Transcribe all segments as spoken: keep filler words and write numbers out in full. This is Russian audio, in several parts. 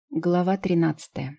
Глава тринадцатая.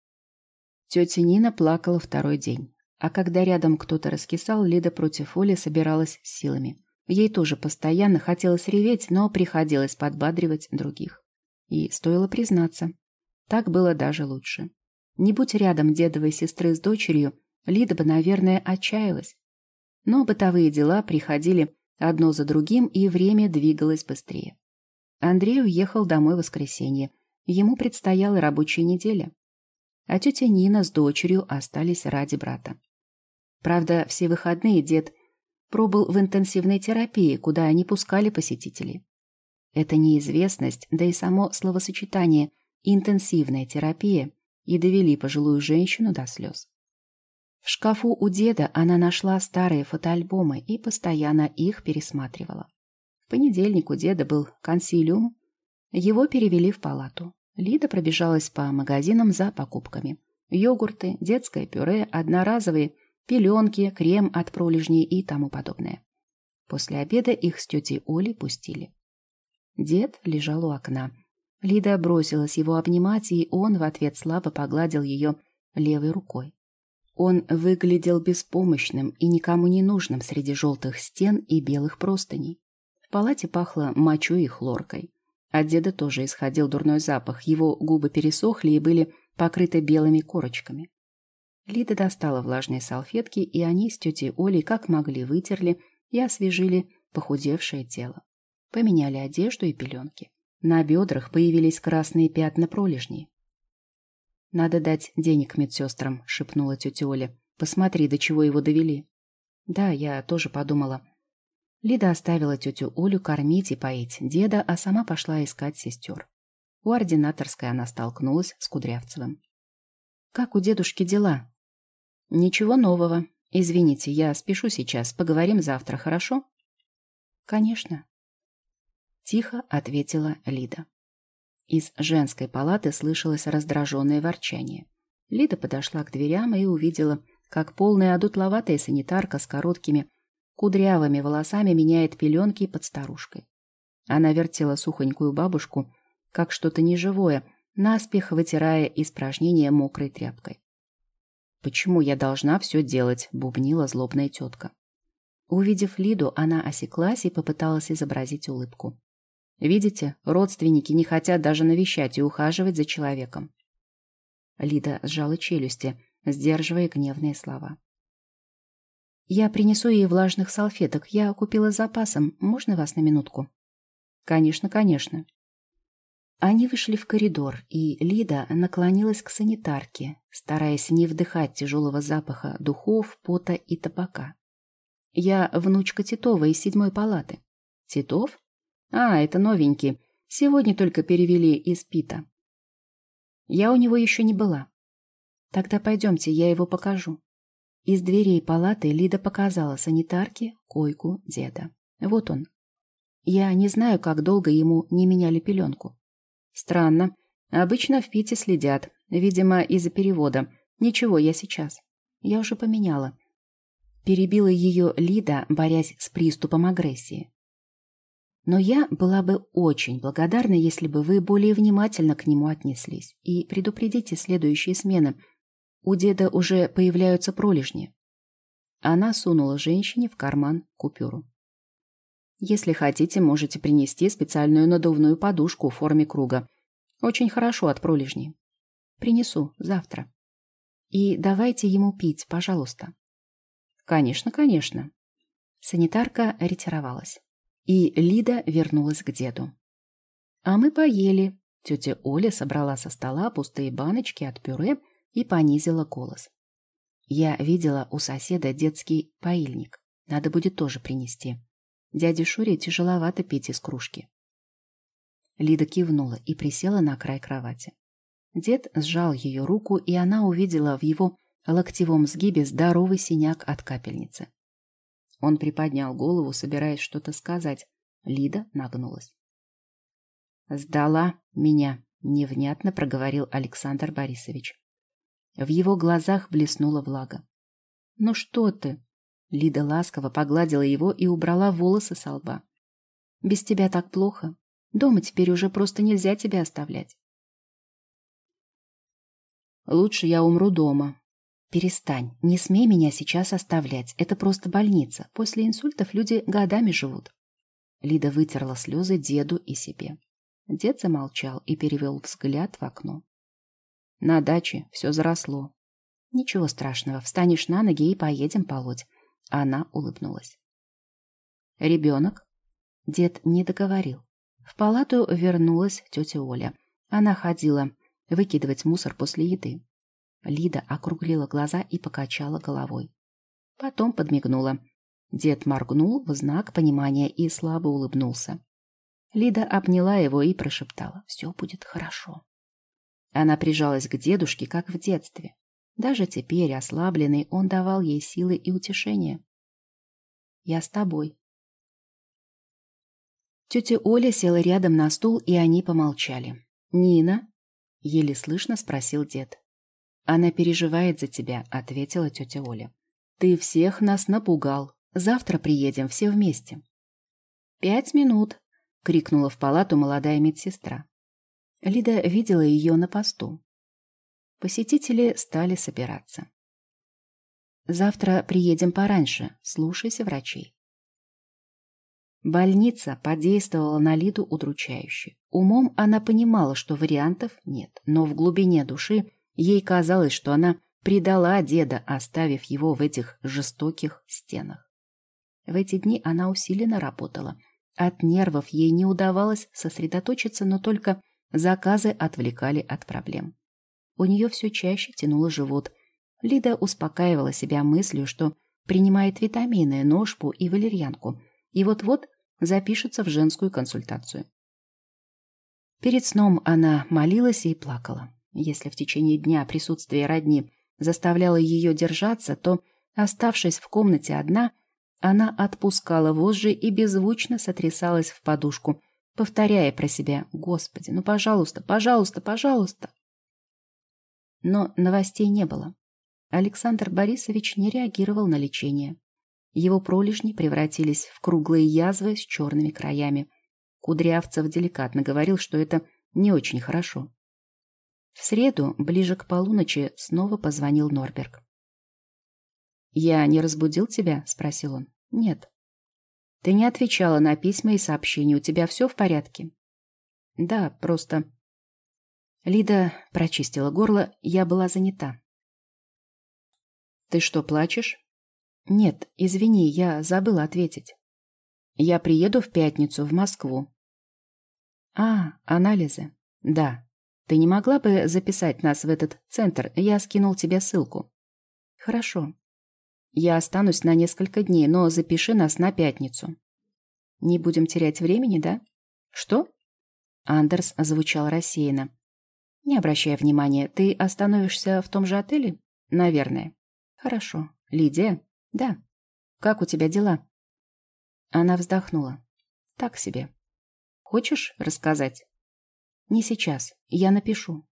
Тетя Нина плакала второй день. А когда рядом кто-то раскисал, Лида против воли собиралась с силами. Ей тоже постоянно хотелось реветь, но приходилось подбадривать других. И стоило признаться, так было даже лучше. Не будь рядом дедовой сестры с дочерью, Лида бы, наверное, отчаялась. Но бытовые дела приходили одно за другим, и время двигалось быстрее. Андрей уехал домой в воскресенье. Ему предстояла рабочая неделя. А тетя Нина с дочерью остались ради брата. Правда, все выходные дед пробыл в интенсивной терапии, куда не пускали посетителей. Эта неизвестность, да и само словосочетание «интенсивная терапия» и довели пожилую женщину до слез. В шкафу у деда она нашла старые фотоальбомы и постоянно их пересматривала. В понедельник у деда был консилиум. Его перевели в палату. Лида пробежалась по магазинам за покупками. Йогурты, детское пюре, одноразовые пеленки, крем от пролежней и тому подобное. После обеда их с тетей Олей пустили. Дед лежал у окна. Лида бросилась его обнимать, и он в ответ слабо погладил ее левой рукой. Он выглядел беспомощным и никому не нужным среди желтых стен и белых простыней. В палате пахло мочой и хлоркой. От деда тоже исходил дурной запах, его губы пересохли и были покрыты белыми корочками. Лида достала влажные салфетки, и они с тетей Олей как могли вытерли и освежили похудевшее тело. Поменяли одежду и пеленки. На бедрах появились красные пятна пролежней. «Надо дать денег медсестрам», — шепнула тетя Оля. «Посмотри, до чего его довели». «Да, я тоже подумала». Лида оставила тетю Олю кормить и поить деда, а сама пошла искать сестер. У ординаторской она столкнулась с Кудрявцевым. «Как у дедушки дела?» «Ничего нового. Извините, я спешу сейчас. Поговорим завтра, хорошо?» «Конечно», — тихо ответила Лида. Из женской палаты слышалось раздраженное ворчание. Лида подошла к дверям и увидела, как полная одутловатая санитарка с короткими кудрявыми волосами меняет пеленки под старушкой. Она вертела сухонькую бабушку, как что-то неживое, наспех вытирая испражнения мокрой тряпкой. «Почему я должна все делать?» — бубнила злобная тетка. Увидев Лиду, она осеклась и попыталась изобразить улыбку. «Видите, родственники не хотят даже навещать и ухаживать за человеком». Лида сжала челюсти, сдерживая гневные слова. «Я принесу ей влажных салфеток. Я купила с запасом. Можно вас на минутку?» «Конечно, конечно». Они вышли в коридор, и Лида наклонилась к санитарке, стараясь не вдыхать тяжелого запаха духов, пота и табака. «Я внучка Титова из седьмой палаты». «Титов? А, это новенький. Сегодня только перевели из ПИТа. Я у него еще не была». «Тогда пойдемте, я его покажу». Из дверей палаты Лида показала санитарке койку деда. Вот он. Я не знаю, как долго ему не меняли пеленку. Странно. Обычно в ПИТе следят. Видимо, из-за перевода. Ничего, я сейчас. Я уже поменяла. Перебила ее Лида, борясь с приступом агрессии. Но я была бы очень благодарна, если бы вы более внимательно к нему отнеслись. И предупредите следующие смены. У деда уже появляются пролежни. Она сунула женщине в карман купюру. «Если хотите, можете принести специальную надувную подушку в форме круга. Очень хорошо от пролежней. Принесу завтра. И давайте ему пить, пожалуйста». «Конечно, конечно». Санитарка ретировалась. И Лида вернулась к деду. «А мы поели». Тетя Оля собрала со стола пустые баночки от пюре и понизила голос. «Я видела у соседа детский поильник. Надо будет тоже принести. Дяде Шуре тяжеловато пить из кружки». Лида кивнула и присела на край кровати. Дед сжал ее руку, и она увидела в его локтевом сгибе здоровый синяк от капельницы. Он приподнял голову, собираясь что-то сказать. Лида нагнулась. «Сдала меня», — невнятно проговорил Александр Борисович. В его глазах блеснула влага. «Ну что ты?» Лида ласково погладила его и убрала волосы со лба. «Без тебя так плохо. Дома теперь уже просто нельзя тебя оставлять». Лучше я умру дома. Перестань, не смей меня сейчас оставлять. Это просто больница. После инсультов люди годами живут. Лида вытерла слезы деду и себе. Дед замолчал и перевел взгляд в окно. На даче все заросло. Ничего страшного, встанешь на ноги и поедем полоть. Она улыбнулась. Ребенок? Дед не договорил. В палату вернулась тетя Оля. Она ходила выкидывать мусор после еды. Лида округлила глаза и покачала головой. Потом подмигнула. Дед моргнул в знак понимания и слабо улыбнулся. Лида обняла его и прошептала: «Все будет хорошо». Она прижалась к дедушке, как в детстве. Даже теперь, ослабленный, он давал ей силы и утешение. «Я с тобой». Тетя Оля села рядом на стул, и они помолчали. «Нина?» — еле слышно спросил дед. «Она переживает за тебя», — ответила тетя Оля. «Ты всех нас напугал. Завтра приедем все вместе». «Пять минут!» — крикнула в палату молодая медсестра. Лида видела ее на посту. Посетители стали собираться. «Завтра приедем пораньше. Слушайся врачей». Больница подействовала на Лиду удручающе. Умом она понимала, что вариантов нет, но в глубине души ей казалось, что она предала деда, оставив его в этих жестоких стенах. В эти дни она усиленно работала. От нервов ей не удавалось сосредоточиться, но только заказы отвлекали от проблем. У нее все чаще тянуло живот. Лида успокаивала себя мыслью, что принимает витамины, ношпу и валерьянку, и вот-вот запишется в женскую консультацию. Перед сном она молилась и плакала. Если в течение дня присутствие родни заставляло ее держаться, то, оставшись в комнате одна, она отпускала вожжи и беззвучно сотрясалась в подушку, повторяя про себя: «Господи, ну, пожалуйста, пожалуйста, пожалуйста». Но новостей не было. Александр Борисович не реагировал на лечение. Его пролежни превратились в круглые язвы с черными краями. Кудрявцев деликатно говорил, что это не очень хорошо. В среду, ближе к полуночи, снова позвонил Норберг. «Я не разбудил тебя?» — спросил он. «Нет». «Ты не отвечала на письма и сообщения. У тебя все в порядке?» «Да, просто...» Лида прочистила горло. «Я была занята». «Ты что, плачешь?» «Нет, извини, я забыла ответить. Я приеду в пятницу в Москву». «А, анализы?» «Да. Ты не могла бы записать нас в этот центр? Я скинул тебе ссылку». «Хорошо. Я останусь на несколько дней, но запиши нас на пятницу». «Не будем терять времени, да?» «Что?» Андерс озвучал рассеянно. «Не обращай внимания. Ты остановишься в том же отеле?» «Наверное». «Хорошо. Лидия?» «Да». «Как у тебя дела?» Она вздохнула. «Так себе». «Хочешь рассказать?» «Не сейчас. Я напишу».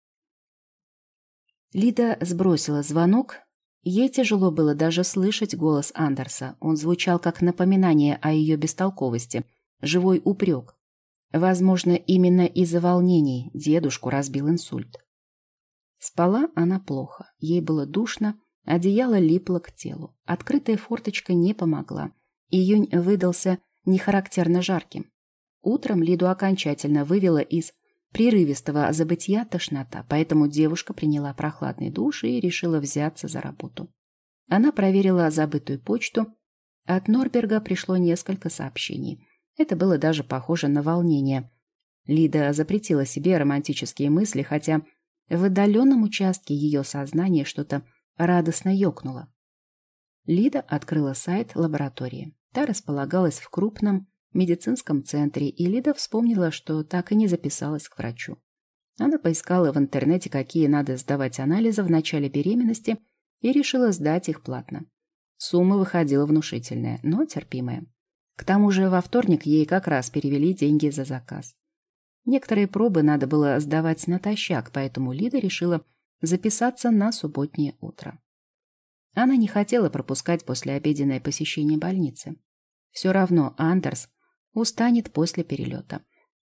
Лида сбросила звонок. Ей тяжело было даже слышать голос Андерса. Он звучал как напоминание о ее бестолковости, живой упрек. Возможно, именно из-за волнений дедушку разбил инсульт. Спала она плохо. Ей было душно, одеяло липло к телу. Открытая форточка не помогла. Июнь выдался нехарактерно жарким. Утром Лиду окончательно вывела из прерывистого забытья тошнота, поэтому девушка приняла прохладный душ и решила взяться за работу. Она проверила забытую почту. От Норберга пришло несколько сообщений. Это было даже похоже на волнение. Лида запретила себе романтические мысли, хотя в отдаленном участке ее сознания что-то радостно ёкнуло. Лида открыла сайт лаборатории. Та располагалась в крупном медицинском центре, и Лида вспомнила, что так и не записалась к врачу. Она поискала в интернете, какие надо сдавать анализы в начале беременности, и решила сдать их платно. Сумма выходила внушительная, но терпимая. К тому же во вторник ей как раз перевели деньги за заказ. Некоторые пробы надо было сдавать натощак, поэтому Лида решила записаться на субботнее утро. Она не хотела пропускать послеобеденное посещение больницы. Все равно Андерс устанет после перелета.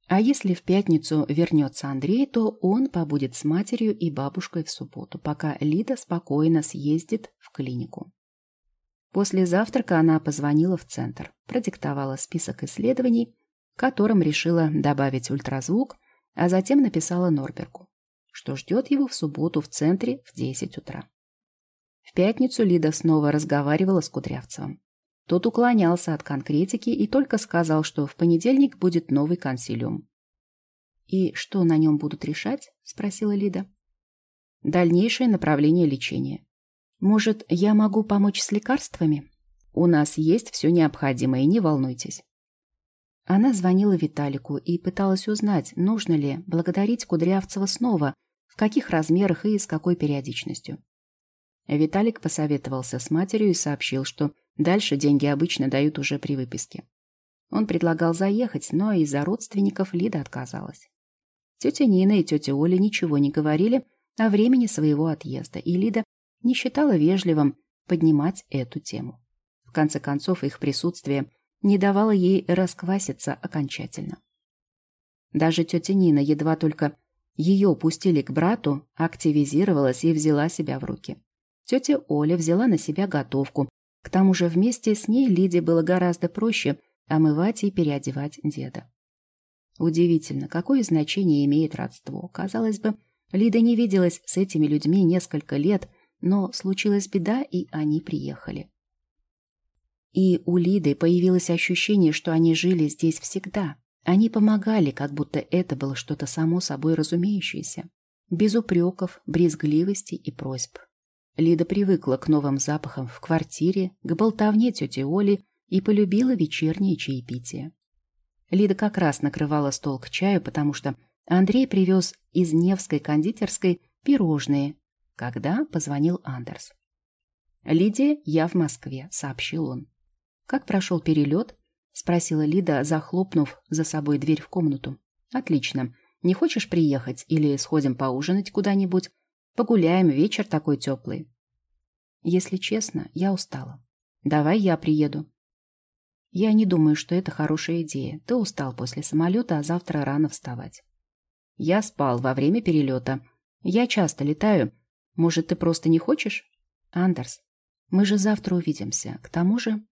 А если в пятницу вернется Андрей, то он побудет с матерью и бабушкой в субботу, пока Лида спокойно съездит в клинику. После завтрака она позвонила в центр, продиктовала список исследований, к которым решила добавить ультразвук, а затем написала Норбергу, что ждет его в субботу в центре в десять утра. В пятницу Лида снова разговаривала с Кудрявцевым. Тот уклонялся от конкретики и только сказал, что в понедельник будет новый консилиум. «И что на нем будут решать?» – спросила Лида. «Дальнейшее направление лечения. Может, я могу помочь с лекарствами? У нас есть все необходимое, не волнуйтесь». Она звонила Виталику и пыталась узнать, нужно ли благодарить Кудрявцева снова, в каких размерах и с какой периодичностью. Виталик посоветовался с матерью и сообщил, что дальше деньги обычно дают уже при выписке. Он предлагал заехать, но из-за родственников Лида отказалась. Тетя Нина и тетя Оля ничего не говорили о времени своего отъезда, и Лида не считала вежливым поднимать эту тему. В конце концов, их присутствие не давало ей раскваситься окончательно. Даже тетя Нина, едва только ее пустили к брату, активизировалась и взяла себя в руки. Тетя Оля взяла на себя готовку. К тому же вместе с ней Лиде было гораздо проще омывать и переодевать деда. Удивительно, какое значение имеет родство. Казалось бы, Лида не виделась с этими людьми несколько лет, но случилась беда, и они приехали. И у Лиды появилось ощущение, что они жили здесь всегда. Они помогали, как будто это было что-то само собой разумеющееся. Без упреков, брезгливости и просьб. Лида привыкла к новым запахам в квартире, к болтовне тети Оли и полюбила вечернее чаепитие. Лида как раз накрывала стол к чаю, потому что Андрей привез из Невской кондитерской пирожные, когда позвонил Андерс. «Лидия, я в Москве», — сообщил он. «Как прошел перелет?» — спросила Лида, захлопнув за собой дверь в комнату. «Отлично. Не хочешь приехать или сходим поужинать куда-нибудь? Погуляем, вечер такой теплый». «Если честно, я устала. Давай я приеду». «Я не думаю, что это хорошая идея. Ты устал после самолета, а завтра рано вставать». «Я спал во время перелета. Я часто летаю. Может, ты просто не хочешь?» «Андерс, мы же завтра увидимся. К тому же...»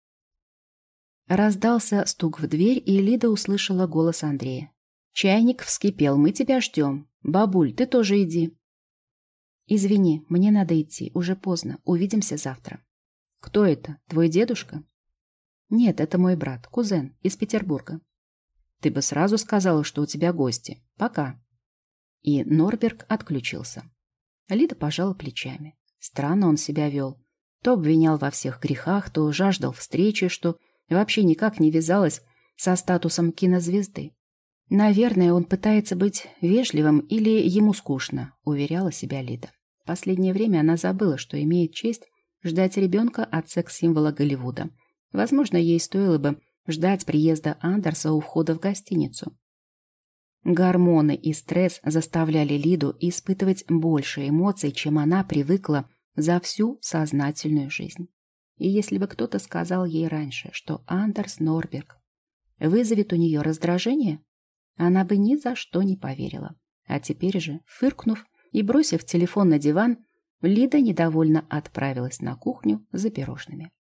Раздался стук в дверь, и Лида услышала голос Андрея. «Чайник вскипел, мы тебя ждем. Бабуль, ты тоже иди». «Извини, мне надо идти, уже поздно. Увидимся завтра». «Кто это? Твой дедушка?» «Нет, это мой брат, кузен, из Петербурга». «Ты бы сразу сказала, что у тебя гости. Пока». И Норберг отключился. Лида пожала плечами. Странно он себя вел. То обвинял во всех грехах, то жаждал встречи, что вообще никак не вязалось со статусом кинозвезды. «Наверное, он пытается быть вежливым или ему скучно», — уверяла себя Лида. В последнее время она забыла, что имеет честь ждать ребенка от секс-символа Голливуда. Возможно, ей стоило бы ждать приезда Андерса у входа в гостиницу. Гормоны и стресс заставляли Лиду испытывать больше эмоций, чем она привыкла за всю сознательную жизнь. И если бы кто-то сказал ей раньше, что Андерс Норберг вызовет у нее раздражение, она бы ни за что не поверила. А теперь же, фыркнув и бросив телефон на диван, Лида недовольно отправилась на кухню за пирожными.